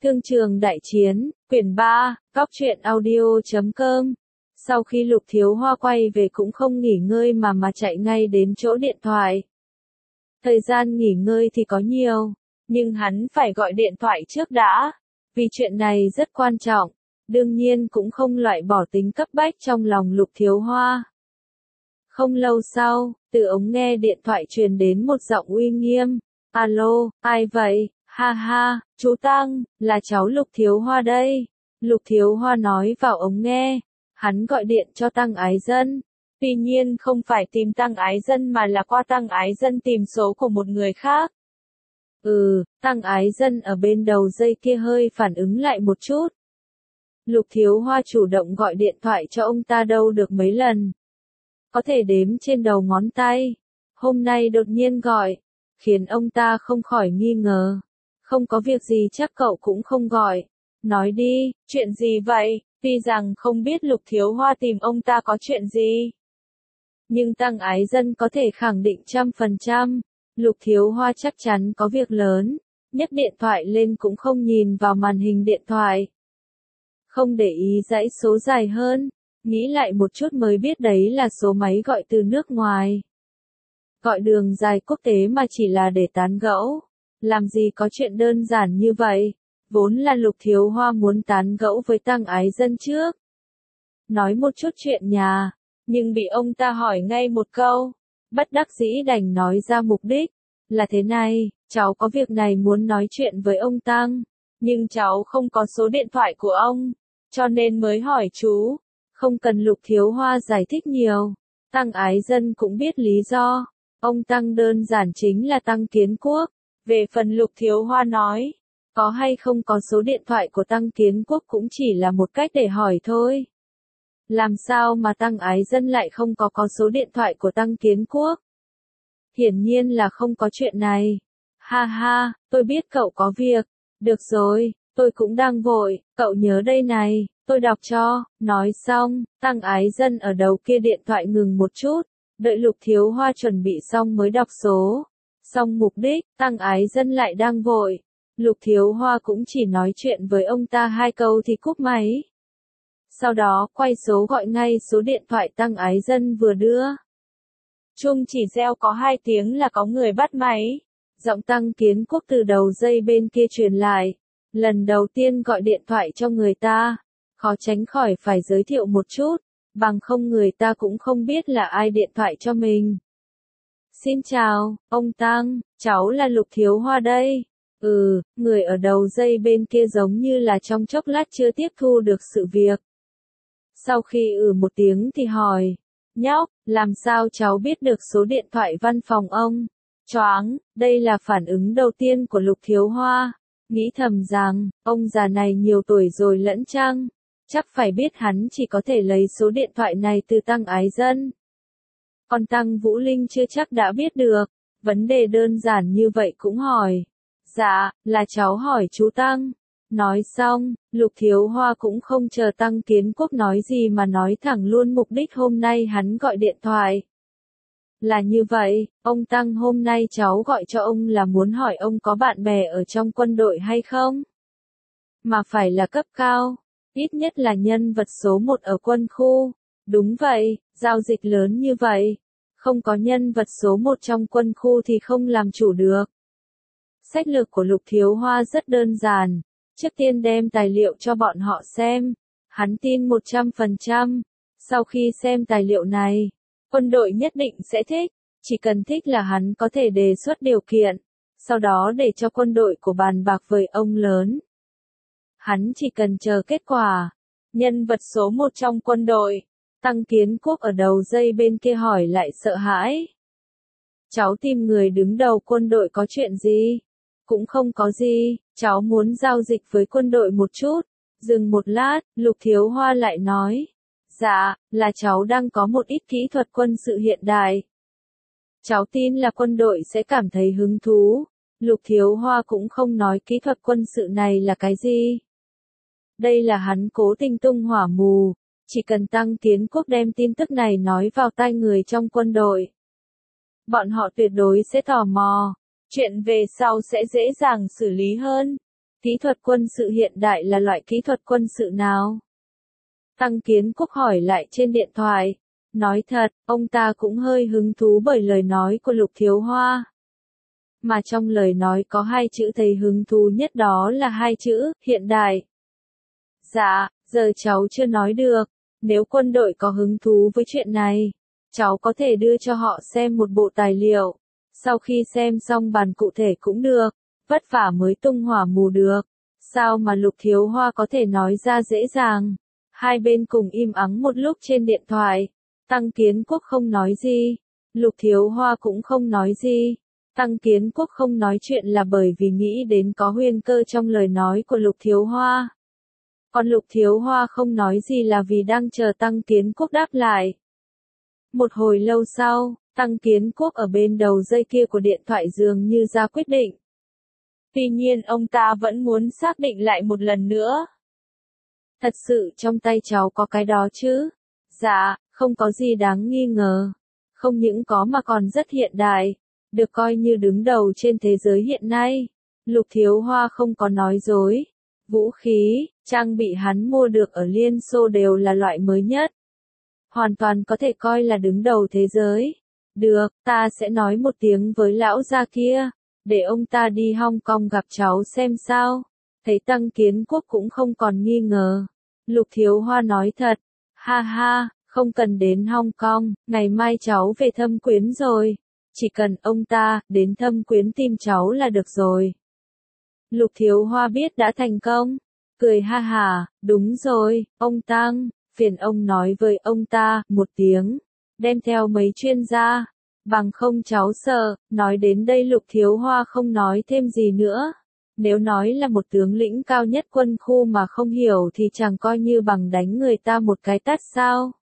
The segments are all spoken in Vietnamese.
Thương trường đại chiến, quyển 3, góc truyện audio.com. Sau khi Lục Thiếu Hoa quay về cũng không nghỉ ngơi mà chạy ngay đến chỗ điện thoại. Thời gian nghỉ ngơi thì có nhiều, nhưng hắn phải gọi điện thoại trước đã, vì chuyện này rất quan trọng, đương nhiên cũng không loại bỏ tính cấp bách trong lòng Lục Thiếu Hoa. Không lâu sau, từ ống nghe điện thoại truyền đến một giọng uy nghiêm, "Alo, ai vậy? Ha ha, chú Tăng, là cháu Lục Thiếu Hoa đây." Lục Thiếu Hoa nói vào ống nghe, hắn gọi điện cho Tăng Ái Dân. Tuy nhiên không phải tìm Tăng Ái Dân mà là qua Tăng Ái Dân tìm số của một người khác. Tăng Ái Dân ở bên đầu dây kia hơi phản ứng lại một chút. Lục Thiếu Hoa chủ động gọi điện thoại cho ông ta đâu được mấy lần. Có thể đếm trên đầu ngón tay. Hôm nay đột nhiên gọi, khiến ông ta không khỏi nghi ngờ. Không có việc gì chắc cậu cũng không gọi. Nói đi, chuyện gì vậy? Tuy rằng không biết Lục Thiếu Hoa tìm ông ta có chuyện gì, nhưng Tăng Ái Dân có thể khẳng định 100%, Lục Thiếu Hoa chắc chắn có việc lớn. Nhấc điện thoại lên cũng không nhìn vào màn hình điện thoại. Không để ý dãy số dài hơn, nghĩ lại một chút mới biết đấy là số máy gọi từ nước ngoài. Gọi đường dài quốc tế mà chỉ là để tán gẫu. Làm gì có chuyện đơn giản như vậy, vốn là Lục Thiếu Hoa muốn tán gẫu với Tăng Ái Dân trước. Nói một chút chuyện nhà, nhưng bị ông ta hỏi ngay một câu, bất đắc dĩ đành nói ra mục đích. Là thế này, cháu có việc này muốn nói chuyện với ông Tăng, nhưng cháu không có số điện thoại của ông, cho nên mới hỏi chú. Không cần Lục Thiếu Hoa giải thích nhiều, Tăng Ái Dân cũng biết lý do. Ông Tăng đơn giản chính là Tăng Kiến Quốc. Về phần Lục Thiếu Hoa nói, có hay không có số điện thoại của Tăng Kiến Quốc cũng chỉ là một cách để hỏi thôi. Làm sao mà Tăng Ái Dân lại không có số điện thoại của Tăng Kiến Quốc? Hiển nhiên là không có chuyện này. Ha ha, tôi biết cậu có việc. Được rồi, tôi cũng đang vội, cậu nhớ đây này, tôi đọc cho. Nói xong, Tăng Ái Dân ở đầu kia điện thoại ngừng một chút, đợi Lục Thiếu Hoa chuẩn bị xong mới đọc số. Xong mục đích, Tăng Ái Dân lại đang vội. Lục Thiếu Hoa cũng chỉ nói chuyện với ông ta 2 câu thì cúp máy. Sau đó quay số gọi ngay số điện thoại Tăng Ái Dân vừa đưa. Chuông chỉ reo có 2 tiếng là có người bắt máy. Giọng Tăng Kiến Quốc từ đầu dây bên kia truyền lại. Lần đầu tiên gọi điện thoại cho người ta, khó tránh khỏi phải giới thiệu một chút, bằng không người ta cũng không biết là ai điện thoại cho mình. Xin chào, ông Tăng, cháu là Lục Thiếu Hoa đây. Người ở đầu dây bên kia giống như là trong chốc lát chưa tiếp thu được sự việc. Sau khi một tiếng thì hỏi, nhóc, làm sao cháu biết được số điện thoại văn phòng ông? Choáng, đây là phản ứng đầu tiên của Lục Thiếu Hoa. Nghĩ thầm rằng, ông già này nhiều tuổi rồi lẫn chăng? Chắc phải biết hắn chỉ có thể lấy số điện thoại này từ Tăng Ái Dân. Còn Tăng Vũ Linh chưa chắc đã biết được, vấn đề đơn giản như vậy cũng hỏi. Dạ, là cháu hỏi chú Tăng. Nói xong, Lục Thiếu Hoa cũng không chờ Tăng Kiến Quốc nói gì mà nói thẳng luôn mục đích hôm nay hắn gọi điện thoại. Là như vậy, ông Tăng hôm nay cháu gọi cho ông là muốn hỏi ông có bạn bè ở trong quân đội hay không? Mà phải là cấp cao, ít nhất là nhân vật số 1 ở quân khu. Đúng vậy, giao dịch lớn như vậy, không có nhân vật số 1 trong quân khu thì không làm chủ được. Sách lược của Lục Thiếu Hoa rất đơn giản, trước tiên đem tài liệu cho bọn họ xem, hắn tin 100%, sau khi xem tài liệu này, quân đội nhất định sẽ thích, chỉ cần thích là hắn có thể đề xuất điều kiện, sau đó để cho quân đội của bàn bạc với ông lớn. Hắn chỉ cần chờ kết quả. Nhân vật số 1 trong quân đội, Tăng Kiến Quốc ở đầu dây bên kia hỏi lại sợ hãi. Cháu tìm người đứng đầu quân đội có chuyện gì? Cũng không có gì, cháu muốn giao dịch với quân đội một chút. Dừng một lát, Lục Thiếu Hoa lại nói. Dạ, là cháu đang có một ít kỹ thuật quân sự hiện đại. Cháu tin là quân đội sẽ cảm thấy hứng thú. Lục Thiếu Hoa cũng không nói kỹ thuật quân sự này là cái gì. Đây là hắn cố tình tung hỏa mù, chỉ cần Tăng Kiến Quốc đem tin tức này nói vào tai người trong quân đội. Bọn họ tuyệt đối sẽ tò mò, chuyện về sau sẽ dễ dàng xử lý hơn. Kỹ thuật quân sự hiện đại là loại kỹ thuật quân sự nào? Tăng Kiến Quốc hỏi lại trên điện thoại. Nói thật, ông ta cũng hơi hứng thú bởi lời nói của Lục Thiếu Hoa. Mà trong lời nói có hai chữ thầy hứng thú nhất, đó là hai chữ, hiện đại. Dạ, giờ cháu chưa nói được. Nếu quân đội có hứng thú với chuyện này, cháu có thể đưa cho họ xem một bộ tài liệu. Sau khi xem xong bàn cụ thể cũng được. Vất vả mới tung hỏa mù được. Sao mà Lục Thiếu Hoa có thể nói ra dễ dàng? Hai bên cùng im ắng một lúc trên điện thoại. Tăng Kiến Quốc không nói gì. Lục Thiếu Hoa cũng không nói gì. Tăng Kiến Quốc không nói chuyện là bởi vì nghĩ đến có huyên cơ trong lời nói của Lục Thiếu Hoa. Còn Lục Thiếu Hoa không nói gì là vì đang chờ Tăng Kiến Quốc đáp lại. Một hồi lâu sau, Tăng Kiến Quốc ở bên đầu dây kia của điện thoại dường như ra quyết định. Tuy nhiên ông ta vẫn muốn xác định lại một lần nữa. Thật sự trong tay cháu có cái đó chứ? Dạ, không có gì đáng nghi ngờ. Không những có mà còn rất hiện đại. Được coi như đứng đầu trên thế giới hiện nay. Lục Thiếu Hoa không có nói dối. Vũ khí, trang bị hắn mua được ở Liên Xô đều là loại mới nhất. Hoàn toàn có thể coi là đứng đầu thế giới. Được, ta sẽ nói một tiếng với lão gia kia. Để ông ta đi Hong Kong gặp cháu xem sao. Thấy Tăng Kiến Quốc cũng không còn nghi ngờ. Lục Thiếu Hoa nói thật. Ha ha, không cần đến Hong Kong, ngày mai cháu về Thâm Quyến rồi. Chỉ cần ông ta đến Thâm Quyến tìm cháu là được rồi. Lục Thiếu Hoa biết đã thành công. Cười ha hả, đúng rồi, ông Tăng, phiền ông nói với ông ta một tiếng. Đem theo mấy chuyên gia. Bằng không cháu sợ. Nói đến đây Lục Thiếu Hoa không nói thêm gì nữa. Nếu nói là một tướng lĩnh cao nhất quân khu mà không hiểu thì chẳng coi như bằng đánh người ta một cái tát sao.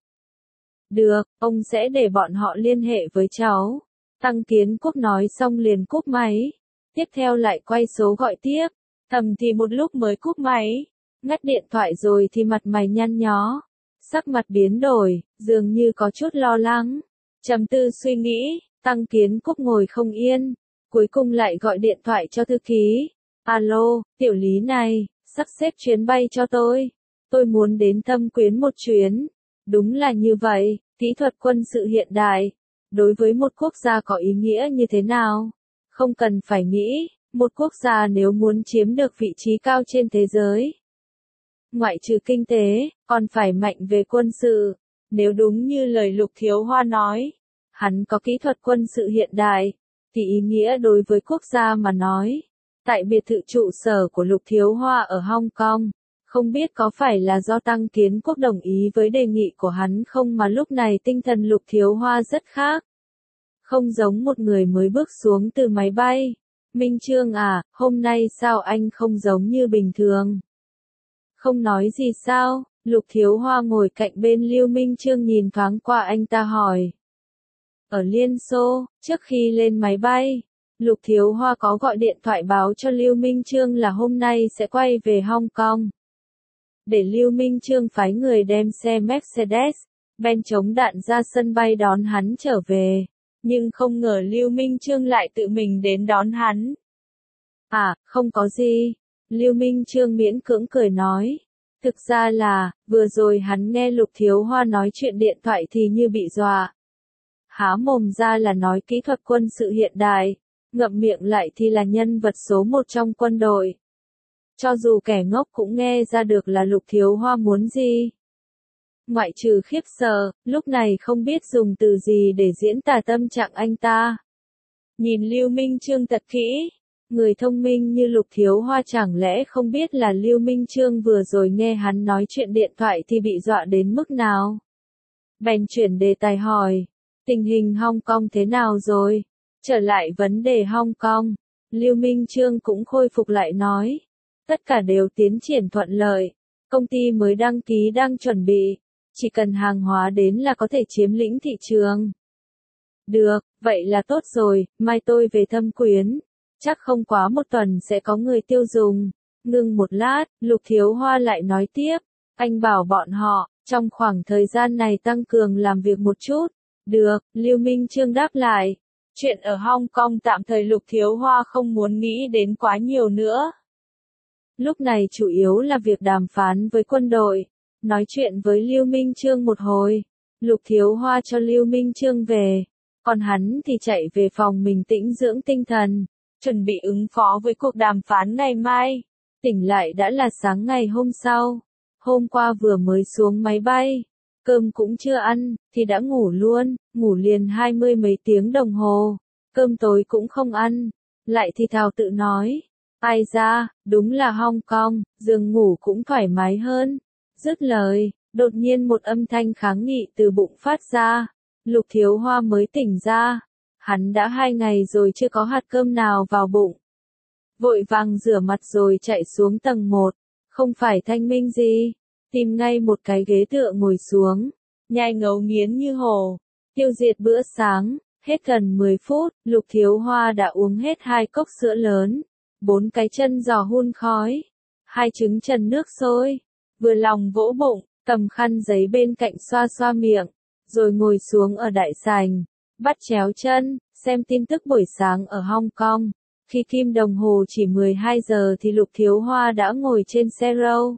Được, ông sẽ để bọn họ liên hệ với cháu. Tăng Kiến Quốc nói xong liền cúp máy. Tiếp theo lại quay số gọi tiếp. Thầm thì một lúc mới cúp máy. Ngắt điện thoại rồi thì mặt mày nhăn nhó. Sắc mặt biến đổi, dường như có chút lo lắng. Trầm tư suy nghĩ, Tăng Kiến Quốc ngồi không yên. Cuối cùng lại gọi điện thoại cho thư ký. Alo, tiểu Lý này, sắp xếp chuyến bay cho tôi. Tôi muốn đến Thâm Quyến một chuyến. Đúng là như vậy, kỹ thuật quân sự hiện đại. Đối với một quốc gia có ý nghĩa như thế nào? Không cần phải nghĩ, một quốc gia nếu muốn chiếm được vị trí cao trên thế giới. Ngoại trừ kinh tế, còn phải mạnh về quân sự. Nếu đúng như lời Lục Thiếu Hoa nói, hắn có kỹ thuật quân sự hiện đại, thì ý nghĩa đối với quốc gia mà nói. Tại biệt thự trụ sở của Lục Thiếu Hoa ở Hong Kong, không biết có phải là do Tăng Kiến Quốc đồng ý với đề nghị của hắn không mà lúc này tinh thần Lục Thiếu Hoa rất khác. Không giống một người mới bước xuống từ máy bay. Minh Chương à, hôm nay sao anh không giống như bình thường? Không nói gì sao? Lục Thiếu Hoa ngồi cạnh bên Lưu Minh Chương nhìn thoáng qua anh ta hỏi. Ở Liên Xô, trước khi lên máy bay, Lục Thiếu Hoa có gọi điện thoại báo cho Lưu Minh Chương là hôm nay sẽ quay về Hong Kong. Để Lưu Minh Chương phái người đem xe Mercedes-Benz chống đạn ra sân bay đón hắn trở về. Nhưng không ngờ Lưu Minh Chương lại tự mình đến đón hắn. À, không có gì. Lưu Minh Chương miễn cưỡng cười nói. Thực ra là, vừa rồi hắn nghe Lục Thiếu Hoa nói chuyện điện thoại thì như bị dọa. Há mồm ra là nói kỹ thuật quân sự hiện đại, ngậm miệng lại thì là nhân vật số một trong quân đội. Cho dù kẻ ngốc cũng nghe ra được là Lục Thiếu Hoa muốn gì. Ngoại trừ khiếp sợ, lúc này không biết dùng từ gì để diễn tả tâm trạng anh ta. Nhìn Lưu Minh Chương thật kỹ. Người thông minh như Lục Thiếu Hoa chẳng lẽ không biết là Lưu Minh Chương vừa rồi nghe hắn nói chuyện điện thoại thì bị dọa đến mức nào. Bèn chuyển đề tài hỏi. Tình hình Hong Kong thế nào rồi? Trở lại vấn đề Hong Kong. Lưu Minh Chương cũng khôi phục lại nói. Tất cả đều tiến triển thuận lợi. Công ty mới đăng ký đang chuẩn bị. Chỉ cần hàng hóa đến là có thể chiếm lĩnh thị trường. Được, vậy là tốt rồi, mai tôi về Thâm Quyến. Chắc không quá một tuần sẽ có người tiêu dùng. Ngưng một lát, Lục Thiếu Hoa lại nói tiếp. Anh bảo bọn họ, trong khoảng thời gian này tăng cường làm việc một chút. Được, Lưu Minh Chương đáp lại. Chuyện ở Hong Kong tạm thời Lục Thiếu Hoa không muốn nghĩ đến quá nhiều nữa. Lúc này chủ yếu là việc đàm phán với quân đội, nói chuyện với Lưu Minh Chương một hồi. Lục Thiếu Hoa cho Lưu Minh Chương về, còn hắn thì chạy về phòng mình tĩnh dưỡng tinh thần, chuẩn bị ứng phó với cuộc đàm phán ngày mai. Tỉnh lại đã là sáng ngày hôm sau. Hôm qua vừa mới xuống máy bay, cơm cũng chưa ăn, thì đã ngủ luôn, ngủ liền 20 mấy tiếng đồng hồ. Cơm tối cũng không ăn, lại thì thào tự nói. Ai ra, đúng là Hong Kong, giường ngủ cũng thoải mái hơn. Dứt lời, đột nhiên một âm thanh kháng nghị từ bụng phát ra. Lục Thiếu Hoa mới tỉnh ra. Hắn đã 2 ngày rồi chưa có hạt cơm nào vào bụng. Vội vàng rửa mặt rồi chạy xuống tầng 1. Không phải thanh minh gì. Tìm ngay một cái ghế tựa ngồi xuống. Nhai ngấu nghiến như hổ. Tiêu diệt bữa sáng. Hết gần 10 phút, Lục Thiếu Hoa đã uống hết 2 cốc sữa lớn. 4 cái chân giò hun khói. 2 trứng trần nước sôi. Vừa lòng vỗ bụng, cầm khăn giấy bên cạnh xoa xoa miệng. Rồi ngồi xuống ở đại sảnh. Bắt chéo chân, xem tin tức buổi sáng ở Hong Kong. Khi kim đồng hồ chỉ 12 giờ thì Lục Thiếu Hoa đã ngồi trên xe Rolls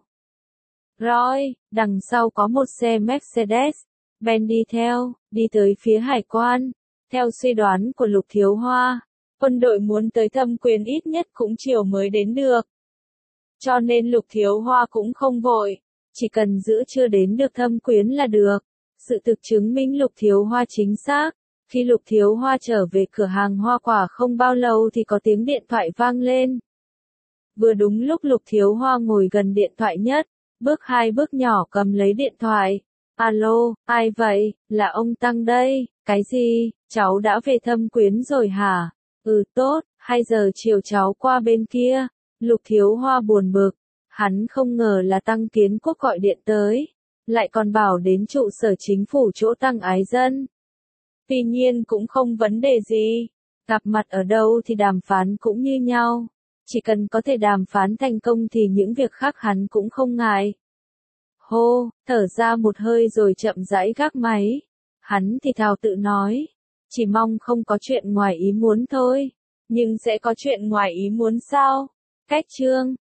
Royce, đằng sau có một xe Mercedes Benz đi theo, đi tới phía hải quan. Theo suy đoán của Lục Thiếu Hoa, quân đội muốn tới Thâm Quyến ít nhất cũng chiều mới đến được. Cho nên Lục Thiếu Hoa cũng không vội, chỉ cần giữa trưa đến được Thâm Quyến là được. Sự thực chứng minh Lục Thiếu Hoa chính xác. Khi Lục Thiếu Hoa trở về cửa hàng hoa quả không bao lâu thì có tiếng điện thoại vang lên. Vừa đúng lúc Lục Thiếu Hoa ngồi gần điện thoại nhất, bước 2 bước nhỏ cầm lấy điện thoại. Alo, ai vậy, là ông Tăng đây, cái gì, cháu đã về Thâm Quyến rồi hả? Ừ tốt, 2 giờ chiều cháu qua bên kia. Lục Thiếu Hoa buồn bực, hắn không ngờ là Tăng Kiến Quốc gọi điện tới, lại còn bảo đến trụ sở chính phủ chỗ Tăng Ái Dân. Tuy nhiên cũng không vấn đề gì, gặp mặt ở đâu thì đàm phán cũng như nhau, chỉ cần có thể đàm phán thành công thì những việc khác hắn cũng không ngại. Hô, thở ra một hơi rồi chậm rãi gác máy, hắn thì thào tự nói, chỉ mong không có chuyện ngoài ý muốn thôi, nhưng sẽ có chuyện ngoài ý muốn sao? Cách chương